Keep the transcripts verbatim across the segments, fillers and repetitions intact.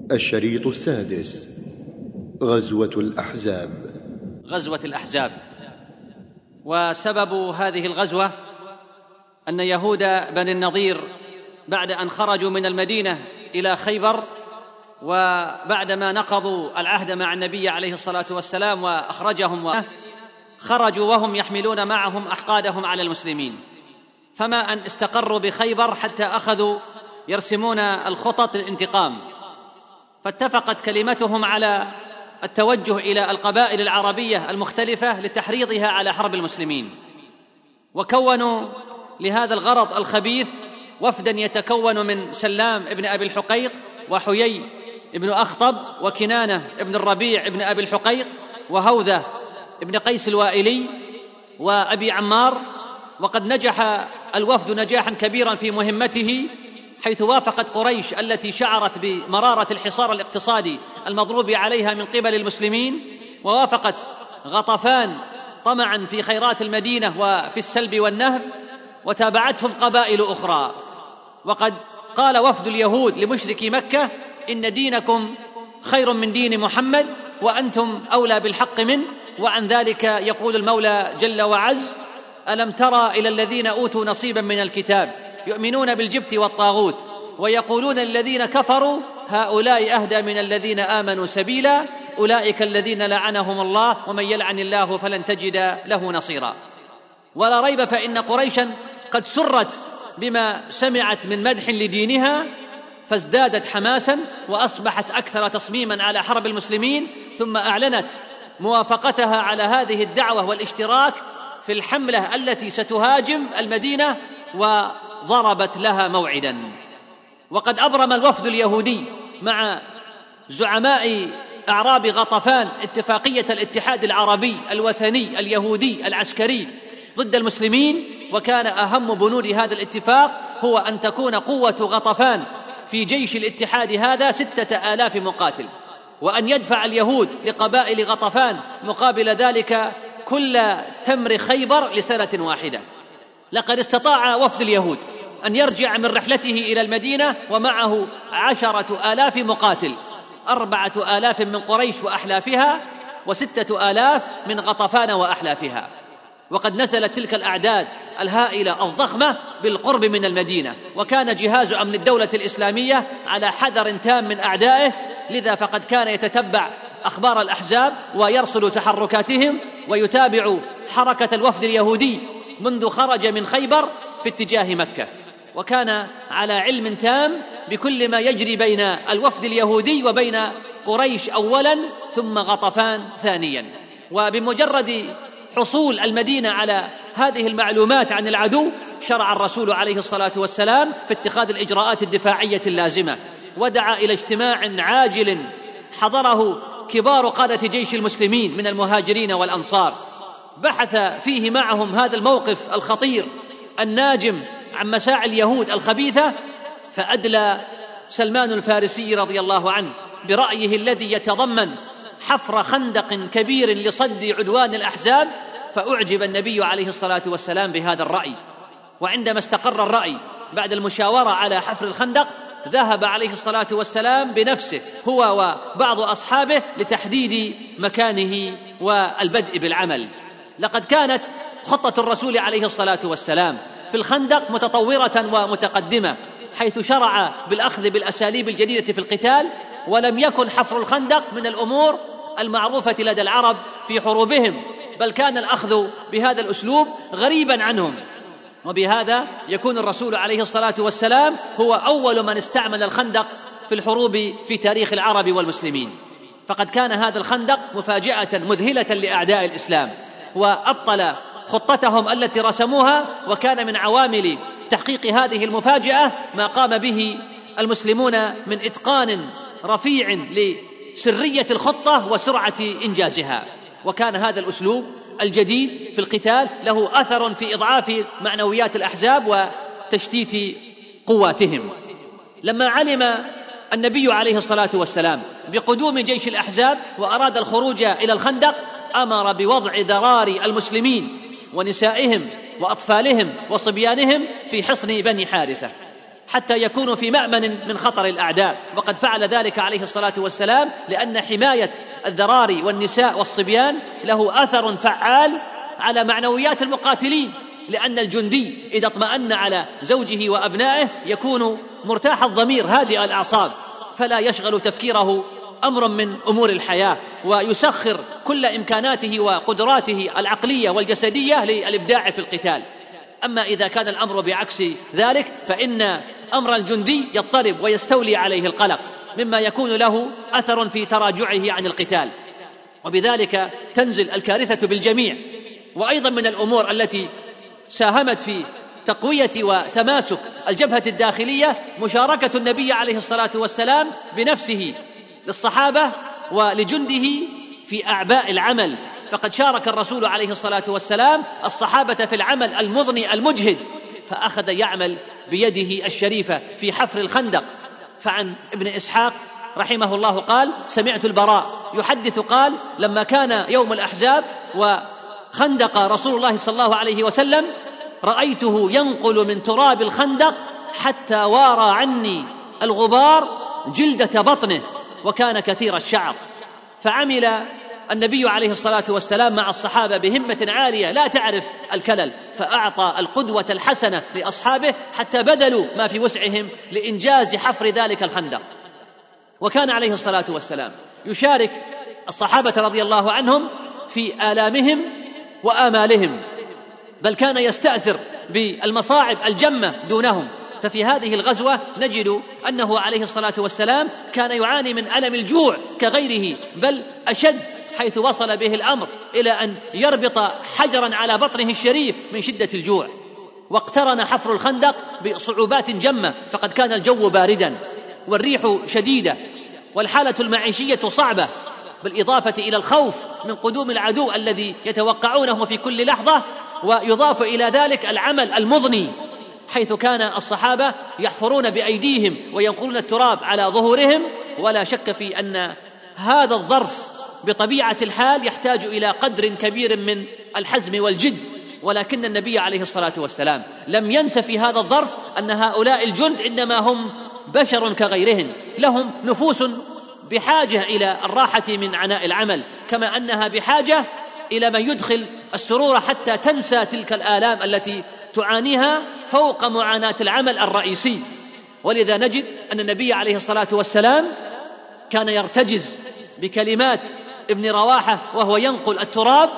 الشريط السادس: غزوة الأحزاب. غزوة الأحزاب. وسبب هذه الغزوة أن يهود بني النضير بعد أن خرجوا من المدينة إلى خيبر، وبعدما نقضوا العهد مع النبي عليه الصلاة والسلام وأخرجهم، خرجوا وهم يحملون معهم أحقادهم على المسلمين، فما أن استقروا بخيبر حتى أخذوا يرسمون الخطط للانتقام، فاتفقت كلمتهم على التوجه إلى القبائل العربية المختلفة لتحريضها على حرب المسلمين، وكونوا لهذا الغرض الخبيث وفدا يتكون من سلام ابن أبي الحقيق وحيي ابن أخطب وكنانة ابن الربيع ابن أبي الحقيق وهوذة ابن قيس الوائلي وأبي عمار. وقد نجح الوفد نجاحا كبيرا في مهمته، حيث وافقت قريش التي شعرت بمرارة الحصار الاقتصادي المضروب عليها من قبل المسلمين، ووافقت غطفان طمعا في خيرات المدينة وفي السلب والنهب، وتابعتهم قبائل أخرى. وقد قال وفد اليهود لمشركي مكة: إن دينكم خير من دين محمد وأنتم أولى بالحق منه. وعن ذلك يقول المولى جل وعز: ألم ترى إلى الذين أوتوا نصيبا من الكتاب يؤمنون بالجبت والطاغوت ويقولون الذين كفروا هؤلاء أهدى من الذين آمنوا سبيلا أولئك الذين لعنهم الله ومن يلعن الله فلن تجد له نصيرا. ولا ريب فإن قريشا قد سرت بما سمعت من مدح لدينها، فازدادت حماسا وأصبحت أكثر تصميما على حرب المسلمين، ثم أعلنت موافقتها على هذه الدعوة والاشتراك في الحملة التي ستهاجم المدينة، وضربت لها موعدا. وقد أبرم الوفد اليهودي مع زعماء أعراب غطفان اتفاقية الاتحاد العربي الوثني اليهودي العسكري ضد المسلمين، وكان أهم بنود هذا الاتفاق هو أن تكون قوة غطفان في جيش الاتحاد هذا ستة آلاف مقاتل، وأن يدفع اليهود لقبائل غطفان مقابل ذلك كل تمر خيبر لسنة واحدة. لقد استطاع وفد اليهود أن يرجع من رحلته إلى المدينة ومعه عشرة آلاف مقاتل، أربعة آلاف من قريش وأحلافها وستة آلاف من غطفان وأحلافها. وقد نزلت تلك الأعداد الهائلة الضخمة بالقرب من المدينة، وكان جهاز أمن الدولة الإسلامية على حذر تام من أعدائه، لذا فقد كان يتتبع أخبار الأحزاب ويرصد تحركاتهم ويتابع حركة الوفد اليهودي منذ خرج من خيبر في اتجاه مكة، وكان على علم تام بكل ما يجري بين الوفد اليهودي وبين قريش أولا ثم غطفان ثانيا. وبمجرد حصول المدينة على هذه المعلومات عن العدو شرع الرسول عليه الصلاة والسلام في اتخاذ الإجراءات الدفاعية اللازمة، ودعا إلى اجتماع عاجل حضره كبار قادة جيش المسلمين من المهاجرين والأنصار، بحث فيه معهم هذا الموقف الخطير الناجم عن مساعي اليهود الخبيثة، فأدلى سلمان الفارسي رضي الله عنه برأيه الذي يتضمن حفر خندق كبير لصد عدوان الأحزاب، فأعجب النبي عليه الصلاة والسلام بهذا الرأي. وعندما استقر الرأي بعد المشاورة على حفر الخندق، ذهب عليه الصلاة والسلام بنفسه هو وبعض أصحابه لتحديد مكانه والبدء بالعمل. لقد كانت خطة الرسول عليه الصلاة والسلام في الخندق متطورة ومتقدمة، حيث شرع بالأخذ بالأساليب الجديدة في القتال، ولم يكن حفر الخندق من الأمور المعروفة لدى العرب في حروبهم، بل كان الأخذ بهذا الأسلوب غريبا عنهم. وبهذا يكون الرسول عليه الصلاة والسلام هو أول من استعمل الخندق في الحروب في تاريخ العرب والمسلمين، فقد كان هذا الخندق مفاجأة مذهلة لأعداء الإسلام، وأبطل خطتهم التي رسموها. وكان من عوامل تحقيق هذه المفاجأة ما قام به المسلمون من إتقان رفيع لسرية الخطة وسرعة إنجازها. وكان هذا الأسلوب الجديد في القتال له أثر في إضعاف معنويات الأحزاب وتشتيت قواتهم. لما علم النبي عليه الصلاة والسلام بقدوم جيش الأحزاب وأراد الخروج إلى الخندق، أمر بوضع ذراري المسلمين ونسائهم وأطفالهم وصبيانهم في حصن بني حارثة، حتى يكونوا في مأمن من خطر الأعداء، وقد فعل ذلك عليه الصلاة والسلام، لأن حماية الذراري والنساء والصبيان له أثر فعال على معنويات المقاتلين، لأن الجندي إذا اطمأن على زوجه وأبنائه يكون مرتاح الضمير هادئ الأعصاب، فلا يشغل تفكيره أمر من أمور الحياة، ويسخر كل إمكاناته وقدراته العقلية والجسدية للإبداع في القتال. أما إذا كان الأمر بعكس ذلك فإن أمر الجندي يضطرب ويستولي عليه القلق، مما يكون له أثر في تراجعه عن القتال، وبذلك تنزل الكارثة بالجميع. وأيضا من الأمور التي ساهمت في تقوية وتماسك الجبهة الداخلية مشاركة النبي عليه الصلاة والسلام بنفسه للصحابة ولجنده في أعباء العمل، فقد شارك الرسول عليه الصلاة والسلام الصحابة في العمل المضني المجهد، فأخذ يعمل بيده الشريفة في حفر الخندق. فعن ابن إسحاق رحمه الله قال: سمعت البراء يحدث قال: لما كان يوم الأحزاب وخندق رسول الله صلى الله عليه وسلم رأيته ينقل من تراب الخندق حتى وارى عني الغبار جلدة بطنه، وكان كثير الشعر. فعمل النبي عليه الصلاة والسلام مع الصحابة بهمة عالية لا تعرف الكلل، فأعطى القدوة الحسنة لأصحابه حتى بذلوا ما في وسعهم لإنجاز حفر ذلك الخندق. وكان عليه الصلاة والسلام يشارك الصحابة رضي الله عنهم في آلامهم وآمالهم، بل كان يستأثر بالمصاعب الجمة دونهم. ففي هذه الغزوة نجد أنه عليه الصلاة والسلام كان يعاني من ألم الجوع كغيره، بل أشد، حيث وصل به الأمر إلى أن يربط حجرا على بطنه الشريف من شدة الجوع. واقترن حفر الخندق بصعوبات جمة، فقد كان الجو باردا والريح شديدة والحالة المعيشية صعبة، بالإضافة إلى الخوف من قدوم العدو الذي يتوقعونه في كل لحظة، ويضاف إلى ذلك العمل المضني، حيث كان الصحابة يحفرون بأيديهم وينقلون التراب على ظهورهم. ولا شك في أن هذا الظرف بطبيعة الحال يحتاج إلى قدر كبير من الحزم والجد، ولكن النبي عليه الصلاة والسلام لم ينس في هذا الظرف أن هؤلاء الجند إنما هم بشر كغيرهم، لهم نفوس بحاجة إلى الراحة من عناء العمل، كما أنها بحاجة إلى من يدخل السرور حتى تنسى تلك الآلام التي تعانيها فوق معاناة العمل الرئيسي. ولذا نجد أن النبي عليه الصلاة والسلام كان يرتجز بكلمات ابن رواحة وهو ينقل التراب: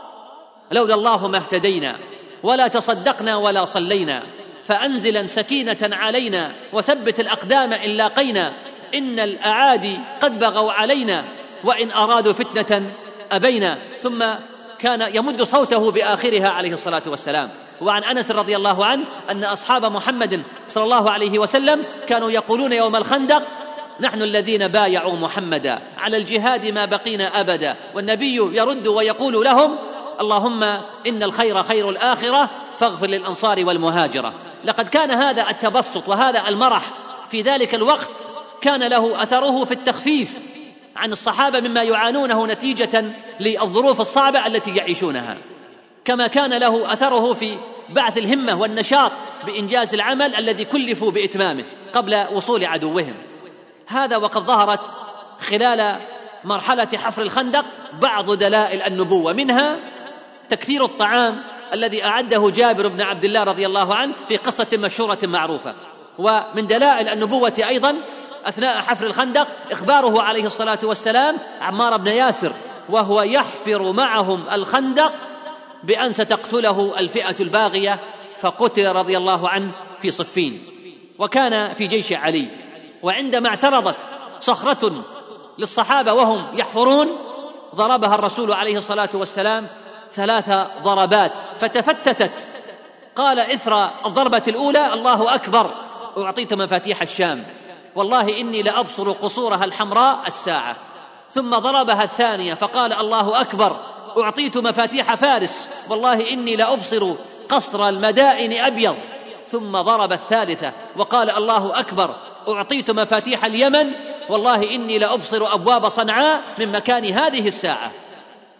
لولا الله ما اهتدينا ولا تصدقنا ولا صلينا، فأنزلا سكينة علينا وثبت الأقدام إن لاقينا، إن الأعادي قد بغوا علينا وإن أرادوا فتنة أبينا. ثم كان يمد صوته بآخرها عليه الصلاة والسلام. وعن أنس رضي الله عنه أن أصحاب محمد صلى الله عليه وسلم كانوا يقولون يوم الخندق: نحن الذين بايعوا محمدا على الجهاد ما بقينا أبدا. والنبي يرد ويقول لهم: اللهم إن الخير خير الآخرة فاغفر للأنصار والمهاجرة. لقد كان هذا التبسط وهذا المرح في ذلك الوقت كان له أثره في التخفيف عن الصحابة مما يعانونه نتيجة للظروف الصعبة التي يعيشونها، كما كان له أثره في بعث الهمة والنشاط بإنجاز العمل الذي كلفوا بإتمامه قبل وصول عدوهم. هذا وقد ظهرت خلال مرحلة حفر الخندق بعض دلائل النبوة، منها تكثير الطعام الذي أعده جابر بن عبد الله رضي الله عنه في قصة مشهورة معروفة. ومن دلائل النبوة أيضا أثناء حفر الخندق إخباره عليه الصلاة والسلام عمار بن ياسر وهو يحفر معهم الخندق بأن ستقتله الفئة الباغية، فقتل رضي الله عنه في صفين، وكان في جيش علي. وعندما اعترضت صخرة للصحابة وهم يحفرون ضربها الرسول عليه الصلاة والسلام ثلاث ضربات فتفتتت. قال إثر الضربة الأولى: الله أكبر، أعطيت مفاتيح الشام، والله إني لأبصر قصورها الحمراء الساعة. ثم ضربها الثانية فقال: الله أكبر، أعطيت مفاتيح فارس، والله إني لأبصر قصر المدائن أبيض. ثم ضرب الثالثة وقال: الله أكبر، أعطيت مفاتيح اليمن، والله إني لأبصر أبواب صنعاء من مكان هذه الساعة.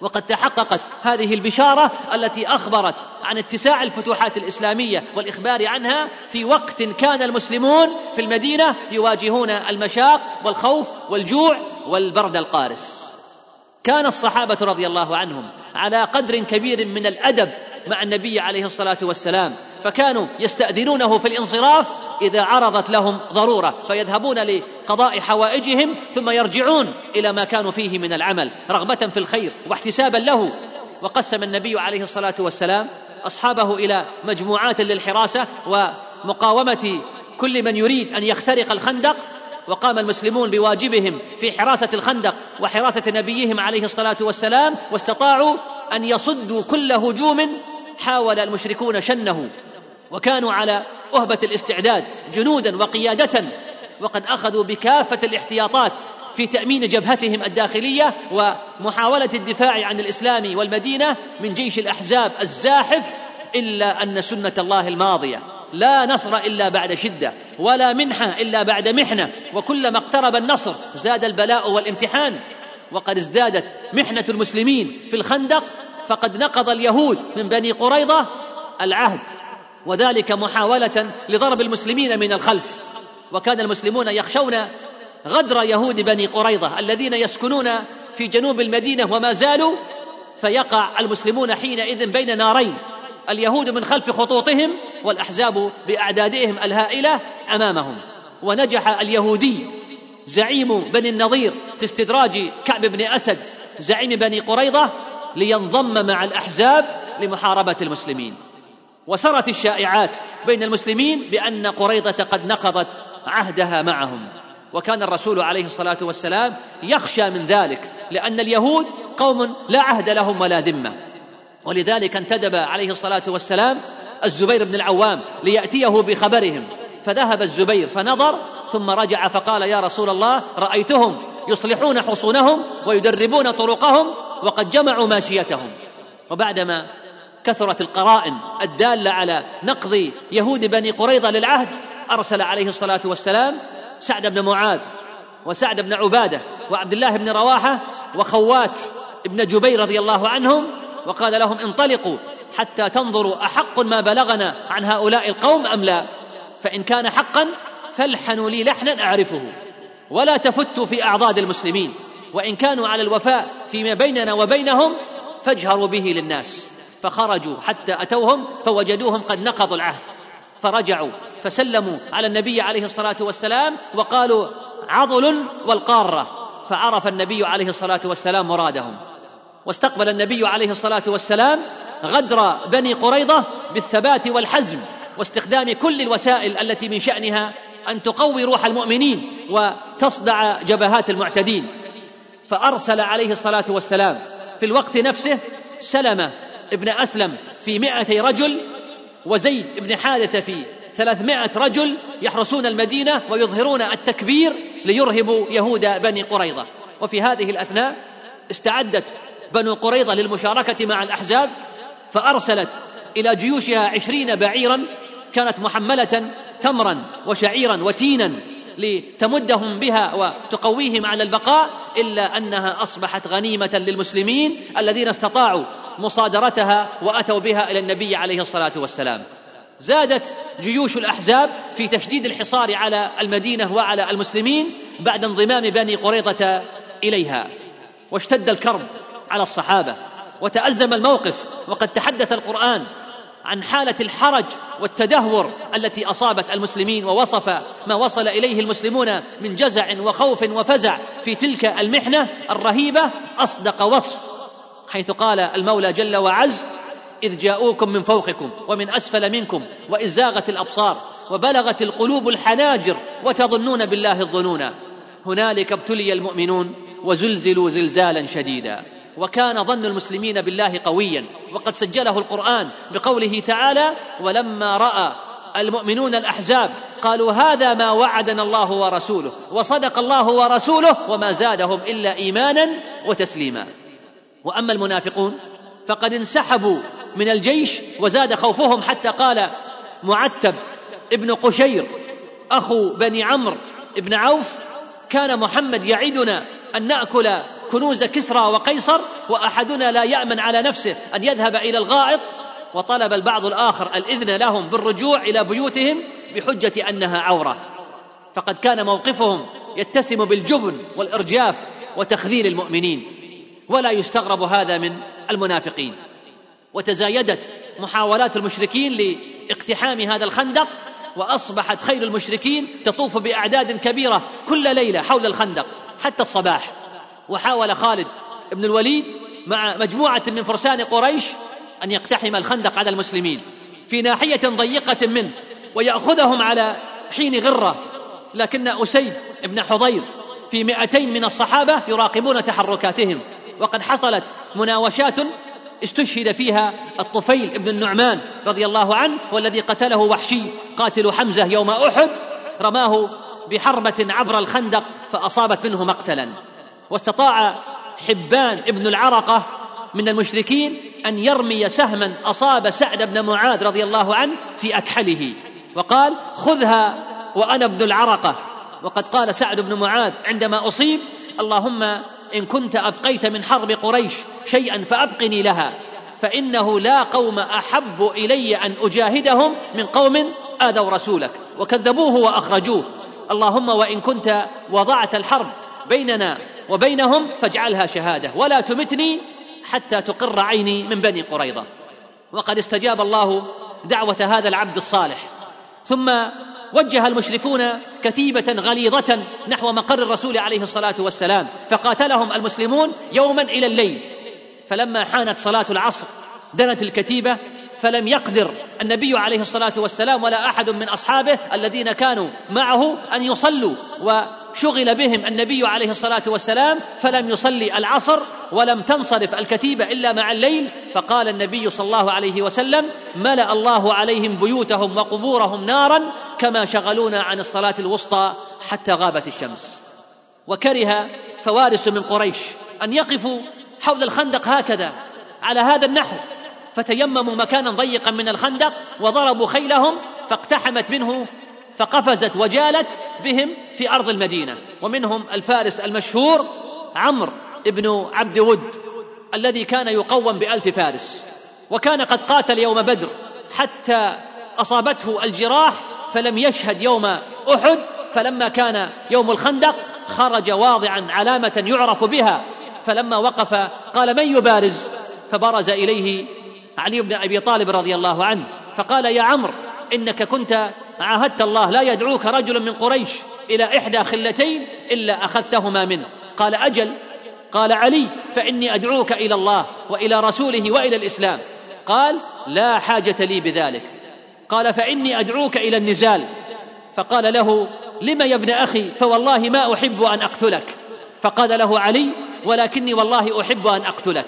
وقد تحققت هذه البشارة التي أخبرت عن اتساع الفتوحات الإسلامية والإخبار عنها في وقت كان المسلمون في المدينة يواجهون المشاق والخوف والجوع والبرد القارس. كان الصحابة رضي الله عنهم على قدر كبير من الأدب مع النبي عليه الصلاة والسلام، فكانوا يستأذنونه في الانصراف إذا عرضت لهم ضرورة، فيذهبون لقضاء حوائجهم ثم يرجعون إلى ما كانوا فيه من العمل رغبة في الخير واحتسابا له. وقسم النبي عليه الصلاة والسلام أصحابه إلى مجموعات للحراسة ومقاومة كل من يريد أن يخترق الخندق، وقام المسلمون بواجبهم في حراسة الخندق وحراسة نبيهم عليه الصلاة والسلام، واستطاعوا أن يصدوا كل هجوم حاول المشركون شنه، وكانوا على أهبة الاستعداد جنودا وقيادة، وقد أخذوا بكافة الاحتياطات في تأمين جبهتهم الداخلية ومحاولة الدفاع عن الإسلام والمدينة من جيش الأحزاب الزاحف. إلا أن سنة الله الماضية لا نصر إلا بعد شدة، ولا منحة إلا بعد محنة، وكلما اقترب النصر زاد البلاء والامتحان. وقد ازدادت محنة المسلمين في الخندق، فقد نقض اليهود من بني قريظة العهد، وذلك محاولة لضرب المسلمين من الخلف. وكان المسلمون يخشون غدر يهود بني قريظة الذين يسكنون في جنوب المدينة وما زالوا، فيقع المسلمون حينئذ بين نارين، اليهود من خلف خطوطهم والأحزاب بأعدادهم الهائلة أمامهم. ونجح اليهودي زعيم بني النضير في استدراج كعب بن أسد زعيم بني قريظة لينضم مع الأحزاب لمحاربة المسلمين. وسرت الشائعات بين المسلمين بأن قريظة قد نقضت عهدها معهم، وكان الرسول عليه الصلاة والسلام يخشى من ذلك، لأن اليهود قوم لا عهد لهم ولا ذمة. ولذلك انتدب عليه الصلاة والسلام الزبير بن العوام ليأتيه بخبرهم، فذهب الزبير فنظر ثم رجع فقال: يا رسول الله، رأيتهم يصلحون حصونهم ويدربون طرقهم وقد جمعوا ماشيتهم. وبعدما كثرت القرائن الدالة على نقض يهود بني قريظة للعهد، أرسل عليه الصلاة والسلام سعد بن معاذ وسعد بن عبادة وعبد الله بن رواحة وخوات ابن جبير رضي الله عنهم، وقال لهم: انطلقوا حتى تنظروا أحق ما بلغنا عن هؤلاء القوم أم لا، فإن كان حقا فالحنوا لي لحنا أعرفه، ولا تفتوا في أعضاد المسلمين، وإن كانوا على الوفاء فيما بيننا وبينهم فاجهروا به للناس. فخرجوا حتى أتوهم فوجدوهم قد نقضوا العهد، فرجعوا فسلموا على النبي عليه الصلاة والسلام وقالوا: عضل والقارة. فعرف النبي عليه الصلاة والسلام مرادهم، واستقبل النبي عليه الصلاة والسلام غدر بني قريظة بالثبات والحزم واستخدام كل الوسائل التي من شأنها أن تقوي روح المؤمنين وتصدع جبهات المعتدين. فأرسل عليه الصلاة والسلام في الوقت نفسه سلمة ابن أسلم في مائتي رجل، وزيد ابن حارثة في ثلاثمائة رجل يحرسون المدينة ويظهرون التكبير ليرهبوا يهود بني قريظة. وفي هذه الأثناء استعدت بنو قريظة للمشاركة مع الأحزاب، فأرسلت إلى جيوشها عشرين بعيرا كانت محملة تمرا وشعيرا وتينا لتمدهم بها وتقويهم على البقاء، إلا أنها أصبحت غنيمة للمسلمين الذين استطاعوا مصادرتها وأتوا بها إلى النبي عليه الصلاة والسلام. زادت جيوش الأحزاب في تشديد الحصار على المدينة وعلى المسلمين بعد انضمام بني قريظة إليها، واشتد الكرب على الصحابة وتأزم الموقف. وقد تحدث القرآن عن حالة الحرج والتدهور التي أصابت المسلمين، ووصف ما وصل إليه المسلمون من جزع وخوف وفزع في تلك المحنة الرهيبة أصدق وصف، حيث قال المولى جل وعز: إذ جاءوكم من فوقكم ومن أسفل منكم وإذ زاغت الأبصار وبلغت القلوب الحناجر وتظنون بالله الظنون هنالك ابتلي المؤمنون وزلزلوا زلزالا شديدا. وكان ظن المسلمين بالله قويا، وقد سجله القرآن بقوله تعالى: ولما رأى المؤمنون الأحزاب قالوا هذا ما وعدنا الله ورسوله وصدق الله ورسوله وما زادهم إلا إيمانا وتسليما. وأما المنافقون فقد انسحبوا من الجيش وزاد خوفهم، حتى قال معتب ابن قشير أخو بني عمرو ابن عوف: كان محمد يعدنا أن نأكل كنوز كسرى وقيصر وأحدنا لا يأمن على نفسه أن يذهب إلى الغائط، وطلب البعض الآخر الإذن لهم بالرجوع إلى بيوتهم بحجة أنها عورة. فقد كان موقفهم يتسم بالجبن والإرجاف وتخذيل المؤمنين، ولا يستغرب هذا من المنافقين. وتزايدت محاولات المشركين لاقتحام هذا الخندق، وأصبحت خيل المشركين تطوف بأعداد كبيرة كل ليلة حول الخندق حتى الصباح. وحاول خالد بن الوليد مع مجموعة من فرسان قريش أن يقتحم الخندق على المسلمين في ناحية ضيقة منه ويأخذهم على حين غرة، لكن أسيد بن حضير في مئتين من الصحابة يراقبون تحركاتهم. وقد حصلت مناوشات استشهد فيها الطفيل بن النعمان رضي الله عنه، والذي قتله وحشي قاتل حمزة يوم أحد، رماه بحربة عبر الخندق فأصابت منه مقتلا. واستطاع حبان ابن العرقة من المشركين أن يرمي سهما أصاب سعد بن معاذ رضي الله عنه في أكحله، وقال: خذها وأنا ابن العرقة. وقد قال سعد بن معاذ عندما أصيب: اللهم إن كنت أبقيت من حرب قريش شيئا فأبقني لها، فإنه لا قوم أحب إلي أن أجاهدهم من قوم آذوا رسولك وكذبوه وأخرجوه، اللهم وإن كنت وضعت الحرب بيننا وبينهم فاجعلها شهادة ولا تمتني حتى تقر عيني من بني قريظة. وقد استجاب الله دعوة هذا العبد الصالح، ثم وجه المشركون كتيبة غليظة نحو مقر الرسول عليه الصلاة والسلام، فقاتلهم المسلمون يوما إلى الليل. فلما حانت صلاة العصر دنت الكتيبة، فلم يقدر النبي عليه الصلاة والسلام ولا أحد من أصحابه الذين كانوا معه أن يصلوا، وشغل بهم النبي عليه الصلاة والسلام فلم يصلي العصر، ولم تنصرف الكتيبة إلا مع الليل. فقال النبي صلى الله عليه وسلم: ملأ الله عليهم بيوتهم وقبورهم نارا كما شغلونا عن الصلاة الوسطى حتى غابت الشمس. وكره فوارس من قريش أن يقفوا حول الخندق هكذا على هذا النحو، فتيمموا مكانا ضيقا من الخندق وضربوا خيلهم فاقتحمت منه فقفزت وجالت بهم في أرض المدينة. ومنهم الفارس المشهور عمرو بن عبد ود الذي كان يقوم بألف فارس، وكان قد قاتل يوم بدر حتى أصابته الجراح فلم يشهد يوم أحد. فلما كان يوم الخندق خرج واضعا علامة يعرف بها، فلما وقف قال: من يبارز؟ فبرز إليه علي بن أبي طالب رضي الله عنه، فقال: يا عمرو، إنك كنت عاهدت الله لا يدعوك رجل من قريش إلى إحدى خلتين إلا أخذتهما منه. قال: أجل. قال: علي، فإني أدعوك إلى الله وإلى رسوله وإلى الإسلام. قال: لا حاجة لي بذلك. قال: فإني أدعوك إلى النزال. فقال له: لم يا ابن أخي؟ فوالله ما أحب أن أقتلك. فقال له علي: ولكني والله أحب أن أقتلك.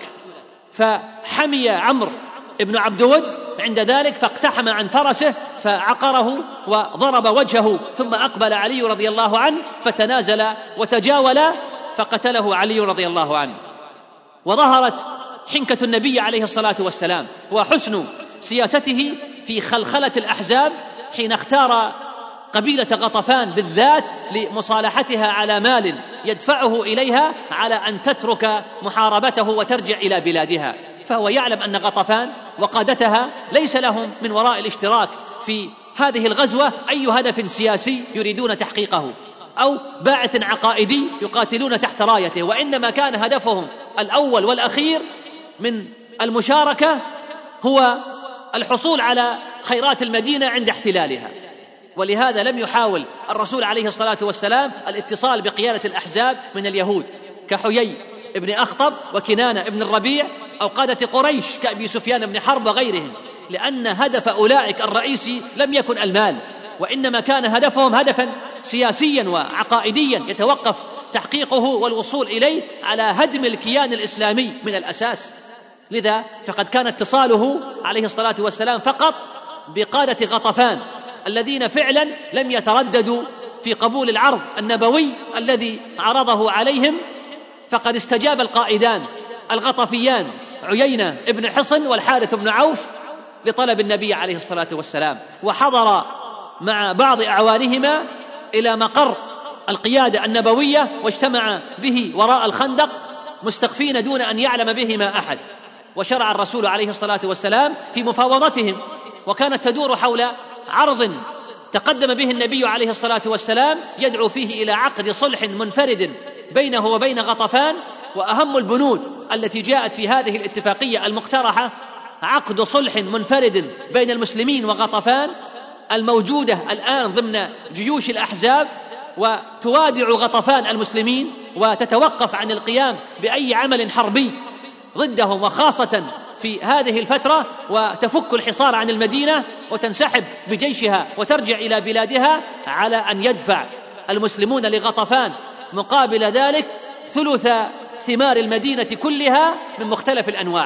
فحمي عمرو ابن عبد ود عند ذلك، فاقتحم عن فرسه فعقره وضرب وجهه، ثم أقبل علي رضي الله عنه فتنازل وتجاولا فقتله علي رضي الله عنه. وظهرت حنكة النبي عليه الصلاة والسلام وحسن سياسته في خلخلة الأحزاب حين اختار قبيلة غطفان بالذات لمصالحتها على مال يدفعه إليها على أن تترك محاربته وترجع إلى بلادها. فهو يعلم أن غطفان وقادتها ليس لهم من وراء الاشتراك في هذه الغزوة أي هدف سياسي يريدون تحقيقه أو باعث عقائدي يقاتلون تحت رايته، وإنما كان هدفهم الأول والأخير من المشاركة هو الحصول على خيرات المدينة عند احتلالها. ولهذا لم يحاول الرسول عليه الصلاة والسلام الاتصال بقيادة الأحزاب من اليهود كحيي ابن أخطب وكنانة ابن الربيع أو قادة قريش كأبي سفيان بن حرب وغيرهم، لأن هدف أولئك الرئيسي لم يكن المال، وإنما كان هدفهم هدفا سياسيا وعقائديا يتوقف تحقيقه والوصول إليه على هدم الكيان الإسلامي من الأساس. لذا فقد كان اتصاله عليه الصلاة والسلام فقط بقادة غطفان الذين فعلا لم يترددوا في قبول العرض النبوي الذي عرضه عليهم، فقد استجاب القائدان الغطفيان عيينة ابن حصن والحارث بن عوف لطلب النبي عليه الصلاة والسلام، وحضر مع بعض أعوانهما إلى مقر القيادة النبوية واجتمع به وراء الخندق مستخفين دون أن يعلم بهما أحد. وشرع الرسول عليه الصلاة والسلام في مفاوضتهم، وكانت تدور حول عرض تقدم به النبي عليه الصلاة والسلام يدعو فيه إلى عقد صلح منفرد بينه وبين غطفان. وأهم البنود التي جاءت في هذه الاتفاقية المقترحة عقد صلح منفرد بين المسلمين وغطفان الموجودة الآن ضمن جيوش الأحزاب، وتوادع غطفان المسلمين وتتوقف عن القيام بأي عمل حربي ضدهم، وخاصة في هذه الفترة، وتفك الحصار عن المدينة وتنسحب بجيشها وترجع إلى بلادها، على أن يدفع المسلمون لغطفان مقابل ذلك ثلث ثمار المدينة كلها من مختلف الأنواع.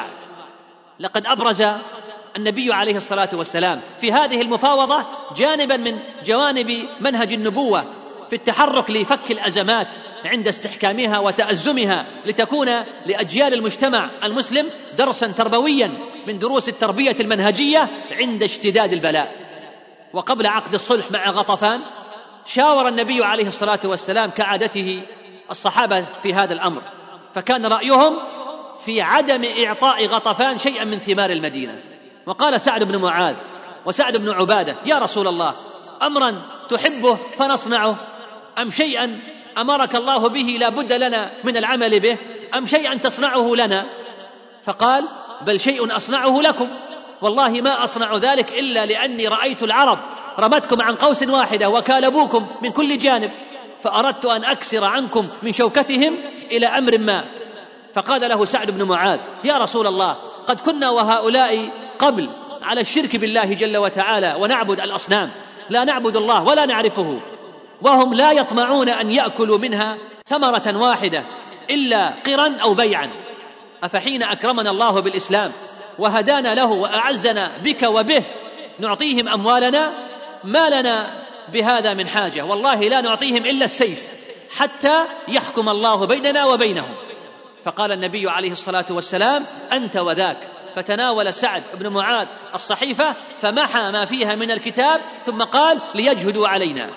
لقد أبرز النبي عليه الصلاة والسلام في هذه المفاوضة جانبا من جوانب منهج النبوة في التحرك لفك الأزمات عند استحكامها وتأزمها، لتكون لأجيال المجتمع المسلم درسا تربويا من دروس التربية المنهجية عند اشتداد البلاء. وقبل عقد الصلح مع غطفان شاور النبي عليه الصلاة والسلام كعادته الصحابة في هذا الأمر، فكان رأيهم في عدم إعطاء غطفان شيئا من ثمار المدينة. وقال سعد بن معاذ وسعد بن عبادة: يا رسول الله، أمرا تحبه فنصنعه، أم شيئا أمرك الله به لا بد لنا من العمل به، أم شيئا تصنعه لنا؟ فقال: بل شيء أصنعه لكم، والله ما أصنع ذلك إلا لأني رأيت العرب رمتكم عن قوس واحدة وكالبوكم من كل جانب، فأردت أن أكسر عنكم من شوكتهم إلى أمر ما. فقال له سعد بن معاذ: يا رسول الله، قد كنا وهؤلاء قبل على الشرك بالله جل وتعالى ونعبد الأصنام، لا نعبد الله ولا نعرفه، وهم لا يطمعون أن يأكلوا منها ثمرة واحدة إلا قرا أو بيعا، أفحين أكرمنا الله بالإسلام وهدانا له وأعزنا بك وبه نعطيهم أموالنا؟ ما لنا بهذا من حاجة، والله لا نعطيهم إلا السيف حتى يحكم الله بيننا وبينهم. فقال النبي عليه الصلاة والسلام: أنت وذاك. فتناول سعد بن معاذ الصحيفة فمحى ما فيها من الكتاب، ثم قال: ليجهدوا علينا.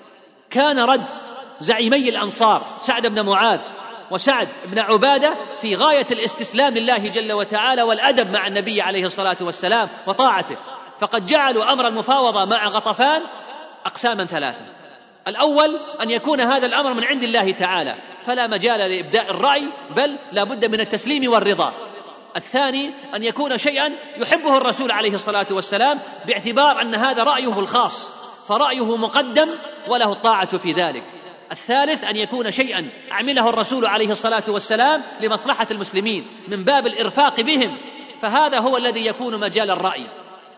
كان رد زعيمي الأنصار سعد بن معاذ وسعد بن عبادة في غاية الاستسلام لله جل وتعالى والأدب مع النبي عليه الصلاة والسلام وطاعته، فقد جعلوا أمر المفاوضة مع غطفان أقساما ثلاثة. الأول أن يكون هذا الأمر من عند الله تعالى فلا مجال لإبداء الرأي، بل لا بد من التسليم والرضا. الثاني أن يكون شيئا يحبه الرسول عليه الصلاة والسلام باعتبار أن هذا رأيه الخاص فرأيه مقدم وله الطاعة في ذلك. الثالث أن يكون شيئا عمله الرسول عليه الصلاة والسلام لمصلحة المسلمين من باب الإرفاق بهم، فهذا هو الذي يكون مجال الرأي.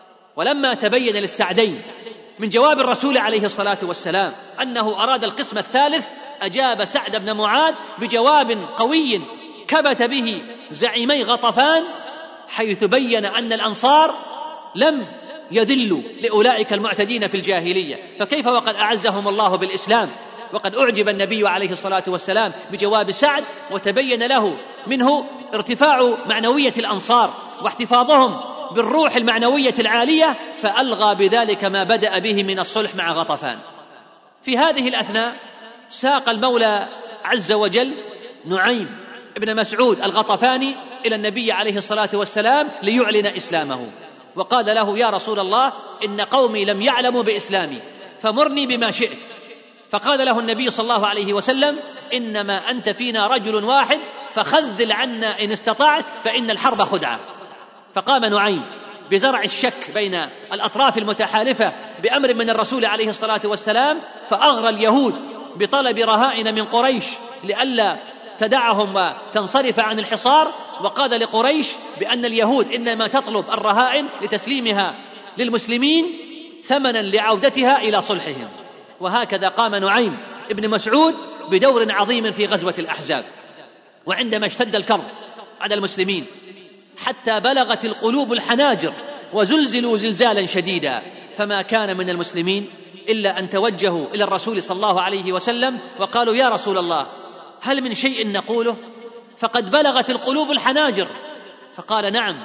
ولما تبين للسعدين من جواب الرسول عليه الصلاة والسلام أنه أراد القسم الثالث، أجاب سعد بن معاذ بجواب قوي كبت به زعيمي غطفان، حيث بين أن الأنصار لم يذلوا لأولئك المعتدين في الجاهلية، فكيف وقد أعزهم الله بالإسلام؟ وقد أعجب النبي عليه الصلاة والسلام بجواب سعد، وتبين له منه ارتفاع معنوية الأنصار واحتفاظهم بالروح المعنوية العالية، فألغى بذلك ما بدأ به من الصلح مع غطفان. في هذه الأثناء ساق المولى عز وجل نعيم ابن مسعود الغطفاني إلى النبي عليه الصلاة والسلام ليعلن إسلامه، وقال له: يا رسول الله، إن قومي لم يعلموا بإسلامي فمرني بما شئت. فقال له النبي صلى الله عليه وسلم: إنما أنت فينا رجل واحد فخذل عنا إن استطعت فإن الحرب خدعة. فقام نعيم بزرع الشك بين الأطراف المتحالفة بأمر من الرسول عليه الصلاة والسلام، فأغرى اليهود بطلب رهائن من قريش لئلا تدعهم وتنصرف عن الحصار، وقال لقريش بأن اليهود إنما تطلب الرهائن لتسليمها للمسلمين ثمنا لعودتها إلى صلحهم. وهكذا قام نعيم ابن مسعود بدور عظيم في غزوة الأحزاب. وعندما اشتد الكرب على المسلمين حتى بلغت القلوب الحناجر وزلزلوا زلزالا شديدا، فما كان من المسلمين إلا أن توجهوا إلى الرسول صلى الله عليه وسلم وقالوا: يا رسول الله، هل من شيء نقوله؟ فقد بلغت القلوب الحناجر. فقال: نعم،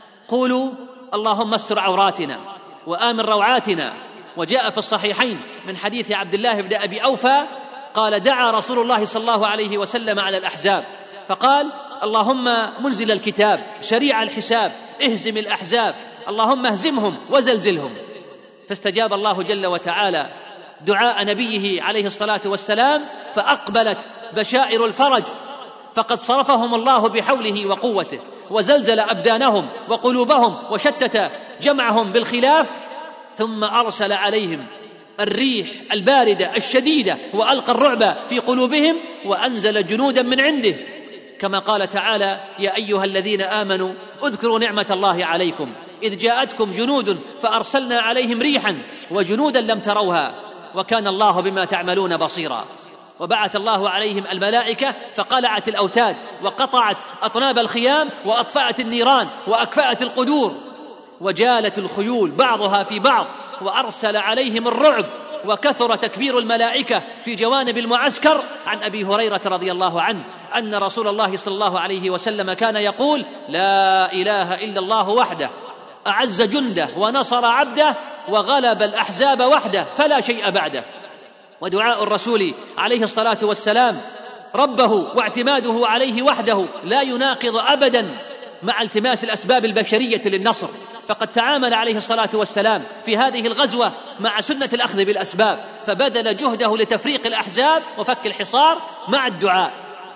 قولوا اللهم استر عوراتنا وآمن روعاتنا. وجاء في الصحيحين من حديث عبد الله بن أبي أوفى قال: دعا رسول الله صلى الله عليه وسلم على الأحزاب فقال: اللهم منزل الكتاب سريع الحساب اهزم الأحزاب اللهم اهزمهم وزلزلهم. فاستجاب الله جل وتعالى دعاء نبيه عليه الصلاة والسلام، فأقبلت بشائر الفرج، فقد صرفهم الله بحوله وقوته وزلزل أبدانهم وقلوبهم وشتت جمعهم بالخلاف، ثم أرسل عليهم الريح الباردة الشديدة وألقى الرعب في قلوبهم وأنزل جنودا من عنده، كما قال تعالى: يا أيها الذين آمنوا اذكروا نعمة الله عليكم إذ جاءتكم جنود فأرسلنا عليهم ريحا وجنودا لم تروها وكان الله بما تعملون بصيرا. وبعث الله عليهم الملائكة فقلعت الأوتاد وقطعت أطناب الخيام وأطفأت النيران وأكفأت القدور وجالت الخيول بعضها في بعض، وأرسل عليهم الرعب، وكثر تكبير الملائكة في جوانب المعسكر. عن أبي هريرة رضي الله عنه أن رسول الله صلى الله عليه وسلم كان يقول: لا إله إلا الله وحده أعز جنده ونصر عبده وغلب الأحزاب وحده فلا شيء بعده. ودعاء الرسول عليه الصلاة والسلام ربه واعتماده عليه وحده لا يناقض أبدا مع التماس الأسباب البشرية للنصر، فقد تعامل عليه الصلاة والسلام في هذه الغزوة مع سنة الأخذ بالأسباب، فبذل جهده لتفريق الأحزاب وفك الحصار مع الدعاء.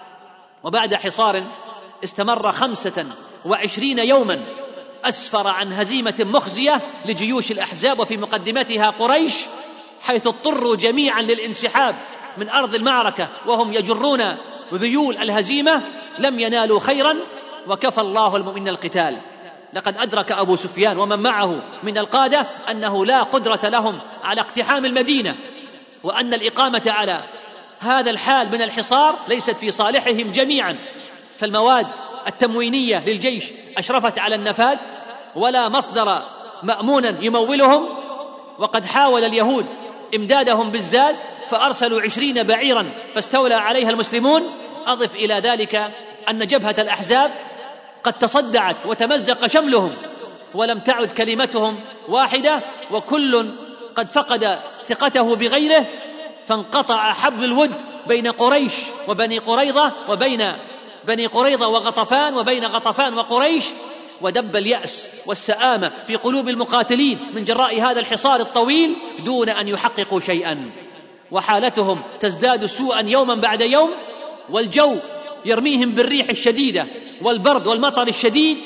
وبعد حصار استمر خمسة وعشرين يوما أسفر عن هزيمة مخزية لجيوش الأحزاب وفي مقدمتها قريش، حيث اضطروا جميعا للانسحاب من أرض المعركة وهم يجرون ذيول الهزيمة، لم ينالوا خيرا وكفى الله المؤمنين القتال. لقد أدرك أبو سفيان ومن معه من القادة أنه لا قدرة لهم على اقتحام المدينة، وأن الإقامة على هذا الحال من الحصار ليست في صالحهم جميعا، فالمواد التموينية للجيش أشرفت على النفاذ ولا مصدر مأمونا يمولهم، وقد حاول اليهود إمدادهم بالزاد فأرسلوا عشرين بعيرا فاستولى عليها المسلمون. أضف إلى ذلك أن جبهة الأحزاب قد تصدعت وتمزق شملهم ولم تعد كلمتهم واحدة، وكل قد فقد ثقته بغيره، فانقطع حبل الود بين قريش وبني قريظة وبين بني قريظة وغطفان وبين غطفان وقريش، ودب اليأس والسآمة في قلوب المقاتلين من جراء هذا الحصار الطويل دون أن يحققوا شيئا، وحالتهم تزداد سوءا يوما بعد يوم، والجو يرميهم بالريح الشديدة والبرد والمطر الشديد.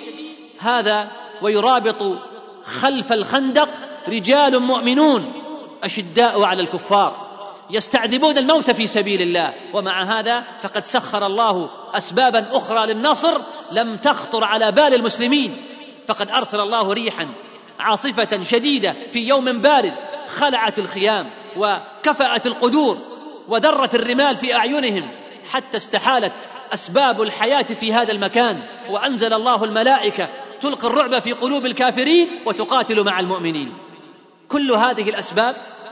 هذا ويرابط خلف الخندق رجال مؤمنون أشداء على الكفار يستعذبون الموت في سبيل الله، ومع هذا فقد سخر الله أسبابا أخرى للنصر لم تخطر على بال المسلمين، فقد أرسل الله ريحا عاصفة شديدة في يوم بارد خلعت الخيام وكفأت القدور وذرت الرمال في أعينهم حتى استحالت أسباب الحياة في هذا المكان، وأنزل الله الملائكة تلقي الرعب في قلوب الكافرين وتقاتل مع المؤمنين. كل هذه الأسباب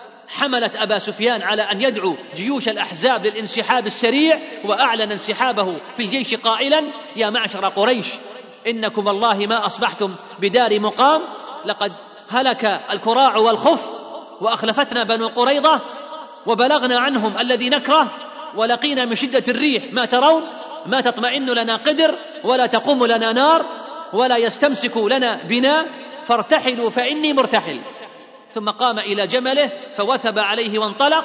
حملت أبا سفيان على أن يدعو جيوش الأحزاب للانسحاب السريع، وأعلن انسحابه في الجيش قائلا: يا معشر قريش إنكم والله ما أصبحتم بدار مقام، لقد هلك الكراع والخف وأخلفتنا بنو قريظة وبلغنا عنهم الذي نكره، ولقينا من شدة الريح ما ترون، ما تطمئن لنا قدر ولا تقوم لنا نار ولا يستمسك لنا بناء، فارتحلوا فإني مرتحل. ثم قام إلى جمله فوثب عليه وانطلق،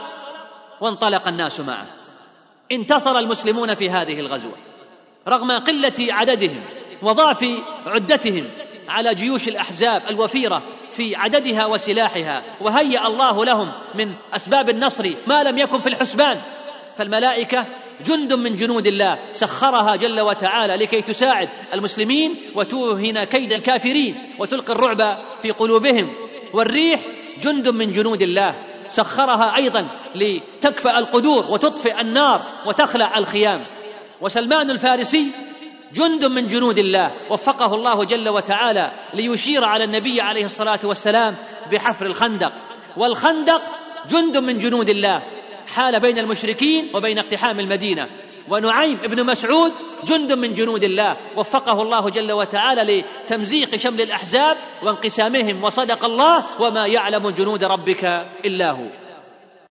وانطلق الناس معه. انتصر المسلمون في هذه الغزوة رغم قلة عددهم وضعف عدتهم على جيوش الأحزاب الوفيرة في عددها وسلاحها، وهيأ الله لهم من أسباب النصر ما لم يكن في الحسبان. فالملائكة جند من جنود الله سخرها جل وتعالى لكي تساعد المسلمين وتوهن كيد الكافرين وتلقي الرعب في قلوبهم، والريح جند من جنود الله سخرها أيضا لتكفأ القدور وتطفئ النار وتخلع الخيام. وسلمان الفارسي جند من جنود الله وفقه الله جل وتعالى ليشير على النبي عليه الصلاة والسلام بحفر الخندق، والخندق جند من جنود الله حال بين المشركين وبين اقتحام المدينة. ونعيم ابن مسعود جند من جنود الله وفقه الله جل وتعالى لتمزيق شمل الأحزاب وانقسامهم، وصدق الله: وما يعلم جنود ربك إلا هو.